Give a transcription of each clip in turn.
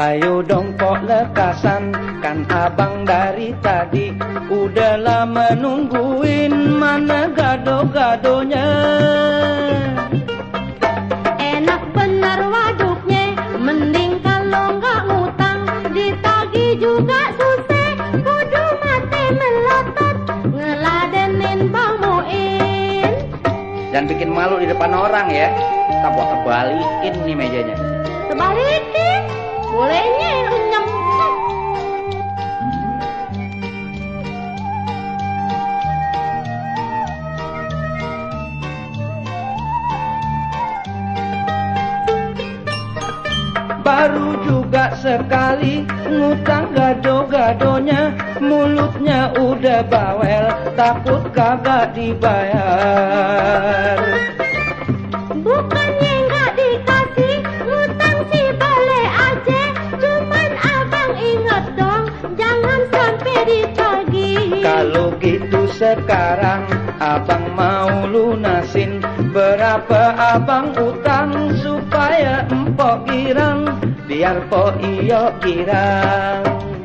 Ayo dong kok lekasan, kan abang dari tadi udah lama nungguin, mana gado-gadonya. Enak bener waduknya, mending kalau nggak ngutang, ditagi juga susah, kudu mati melotot, ngeladenin Bang Muin. Jangan bikin malu di depan orang ya, tak gua kebalikin nih mejanya. Kebalikin, bolehnya runyam. Baru juga sekali ngutang gado-gadonya, mulutnya udah bawel, takut kagak dibayar. Bukannya nggak dikasih, ngutang sih boleh aja, cuman abang inget dong, jangan sampai ditagih. Kalau gitu sekarang abang mau lunasin, berapa abang utang supaya empok girang, biar po iyo girang.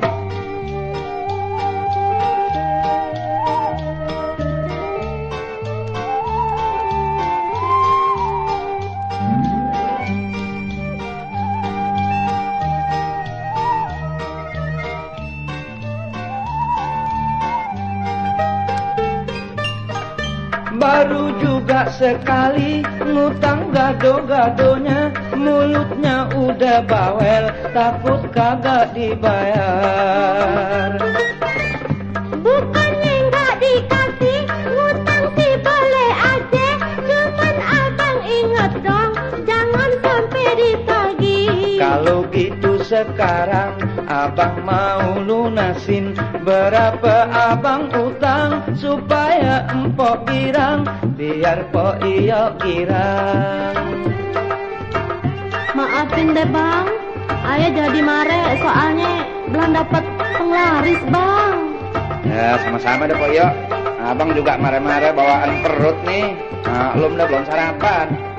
Baru juga sekali ngutang gado-gadonya, mulutnya udah bawel, takut kagak dibayar. Bukannya nggak dikasih, ngutang sih boleh aja, cuman abang inget dong, jangan sampai ditagih. Kalau gitu sekarang abang mau lunasin, berapa abang utang supaya empok girang, biar po iyo girang. Maafin deh Bang, ayah jadi mare soalnya belum dapat penglaris Bang. Ya sama-sama deh po iyo, abang juga mare-mare bawaan perut nih, belum sarapan.